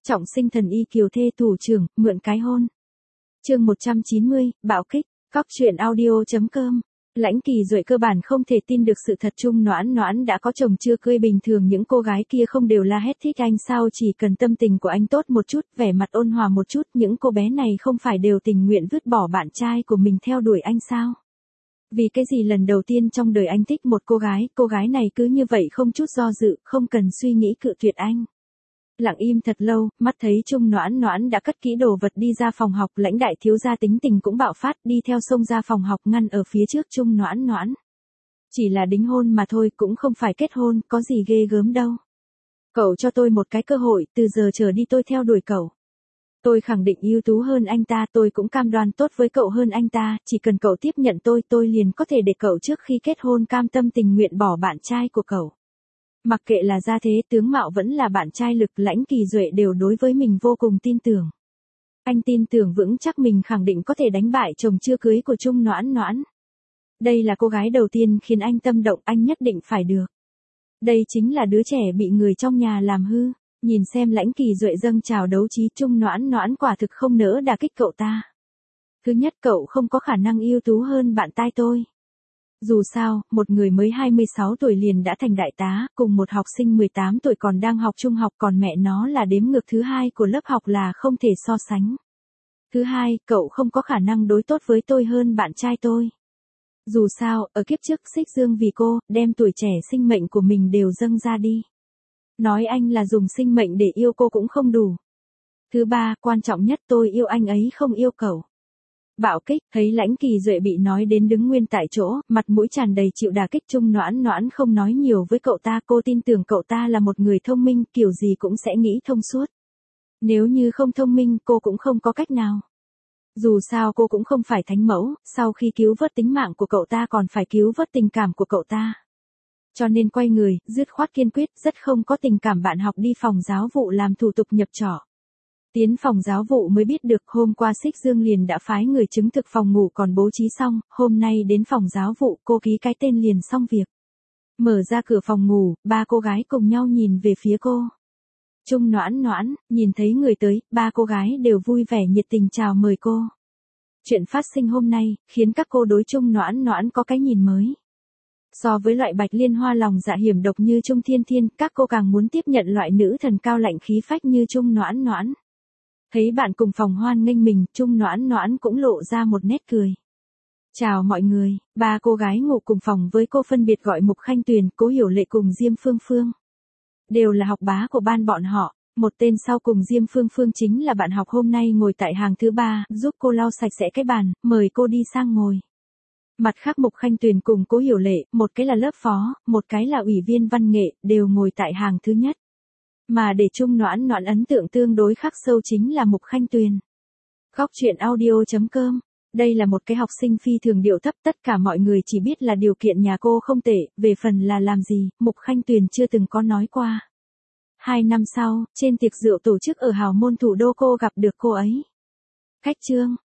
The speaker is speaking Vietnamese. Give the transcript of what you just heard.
Trọng sinh thần y kiều thê thủ trưởng, mượn cái hôn. Chương 190, bạo kích, cóc truyện audio.com. Lãnh Kỳ Duệ cơ bản không thể tin được sự thật Chung Noãn Noãn đã có chồng chưa cưới. Bình thường những cô gái kia không đều la hét thích anh sao, chỉ cần tâm tình của anh tốt một chút, vẻ mặt ôn hòa một chút, những cô bé này không phải đều tình nguyện vứt bỏ bạn trai của mình theo đuổi anh sao? Vì cái gì lần đầu tiên trong đời anh thích một cô gái này cứ như vậy không chút do dự, không cần suy nghĩ cự tuyệt anh. Lặng im thật lâu, mắt thấy Chung Noãn Noãn đã cất kỹ đồ vật đi ra phòng học. Lãnh đại thiếu gia tính tình cũng bạo phát, đi theo xông ra phòng học ngăn ở phía trước Chung Noãn Noãn. Chỉ là đính hôn mà thôi, cũng không phải kết hôn, có gì ghê gớm đâu. Cậu cho tôi một cái cơ hội, từ giờ trở đi tôi theo đuổi cậu. Tôi khẳng định ưu tú hơn anh ta, tôi cũng cam đoan tốt với cậu hơn anh ta, chỉ cần cậu tiếp nhận tôi liền có thể để cậu trước khi kết hôn cam tâm tình nguyện bỏ bạn trai của cậu. Mặc kệ là gia thế, tướng mạo vẫn là bạn trai lực, Lãnh Kỳ Duệ đều đối với mình vô cùng tin tưởng. Anh tin tưởng vững chắc mình khẳng định có thể đánh bại chồng chưa cưới của Chung Noãn Noãn. Đây là cô gái đầu tiên khiến anh tâm động, anh nhất định phải được. Đây chính là đứa trẻ bị người trong nhà làm hư. Nhìn xem Lãnh Kỳ Duệ dâng trào đấu trí, Chung Noãn Noãn quả thực không nỡ đả kích cậu ta. Thứ nhất, cậu không có khả năng ưu tú hơn bạn trai tôi. Dù sao, một người mới 26 tuổi liền đã thành đại tá, cùng một học sinh 18 tuổi còn đang học trung học, còn mẹ nó là đếm ngược thứ hai của lớp học là không thể so sánh. Thứ hai, cậu không có khả năng đối tốt với tôi hơn bạn trai tôi. Dù sao, ở kiếp trước Xích Dương vì cô, đem tuổi trẻ sinh mệnh của mình đều dâng ra đi. Nói anh là dùng sinh mệnh để yêu cô cũng không đủ. Thứ ba, quan trọng nhất, tôi yêu anh ấy không yêu cậu. Bạo kích, thấy Lãnh Kỳ Duệ bị nói đến đứng nguyên tại chỗ, mặt mũi tràn đầy chịu đả kích. Chung Noãn Noãn không nói nhiều với cậu ta, cô tin tưởng cậu ta là một người thông minh, kiểu gì cũng sẽ nghĩ thông suốt. Nếu như không thông minh, cô cũng không có cách nào. Dù sao cô cũng không phải thánh mẫu, sau khi cứu vớt tính mạng của cậu ta còn phải cứu vớt tình cảm của cậu ta. Cho nên quay người, dứt khoát kiên quyết, rất không có tình cảm bạn học đi phòng giáo vụ làm thủ tục nhập trọ. Tiến phòng giáo vụ mới biết được hôm qua Xích Dương liền đã phái người chứng thực phòng ngủ còn bố trí xong, hôm nay đến phòng giáo vụ cô ký cái tên liền xong việc. Mở ra cửa phòng ngủ, ba cô gái cùng nhau nhìn về phía cô. Chung Noãn Noãn, nhìn thấy người tới, ba cô gái đều vui vẻ nhiệt tình chào mời cô. Chuyện phát sinh hôm nay, khiến các cô đối Chung Noãn Noãn có cái nhìn mới. So với loại bạch liên hoa lòng dạ hiểm độc như Chung Thiên Thiên, các cô càng muốn tiếp nhận loại nữ thần cao lạnh khí phách như Chung Noãn Noãn. Thấy bạn cùng phòng hoan nghênh mình, Chung Noãn Noãn cũng lộ ra một nét cười. Chào mọi người, ba cô gái ngủ cùng phòng với cô phân biệt gọi Mục Khanh Tuyền, Cố Hiểu Lệ cùng Diêm Phương Phương. Đều là học bá của ban bọn họ, một tên sau cùng Diêm Phương Phương chính là bạn học hôm nay ngồi tại hàng thứ ba, giúp cô lau sạch sẽ cái bàn, mời cô đi sang ngồi. Mặt khác Mục Khanh Tuyền cùng Cố Hiểu Lệ, một cái là lớp phó, một cái là ủy viên văn nghệ, đều ngồi tại hàng thứ nhất. Mà để Chung Noãn Noãn ấn tượng tương đối khắc sâu chính là Mục Khanh Tuyền. Góc truyện audio.com. Đây là một cái học sinh phi thường điệu thấp, tất cả mọi người chỉ biết là điều kiện nhà cô không tệ, về phần là làm gì, Mục Khanh Tuyền chưa từng có nói qua. 2 năm sau, trên tiệc rượu tổ chức ở hào môn thủ đô cô gặp được cô ấy. Khách trương,